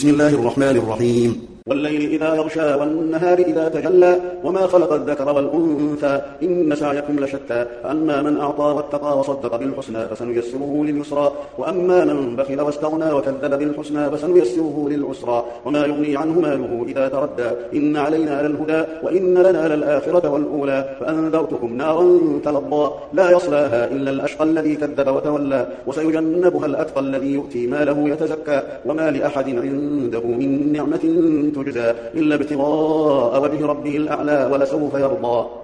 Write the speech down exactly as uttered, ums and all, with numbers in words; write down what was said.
بسم الله الرحمن الرحيم. والليل إذا يغشى والنهار إذا تجلى وما خلق الذكر والأنثى إن سعيكم لشتى فأما من أعطى واتقى وصدق بالحسنى فسنيسره لليسرى وأما من بخل واستغنى وكذب بالحسنى فسنيسره للعسرى وما يغني عنه ماله إذا تردى إن علينا للهدى وإن لنا للآخرة والأولى فأنذرتكم نارا تلظى لا يصلاها إلا الأشقى الذي كذب وتولى وسيجنبها الأتقى الذي يؤتي ماله يتزكى وما لأحد عنده من نعمة تجزى إلا ابتغاء وجه ربه الأعلى ولسوف يرضى.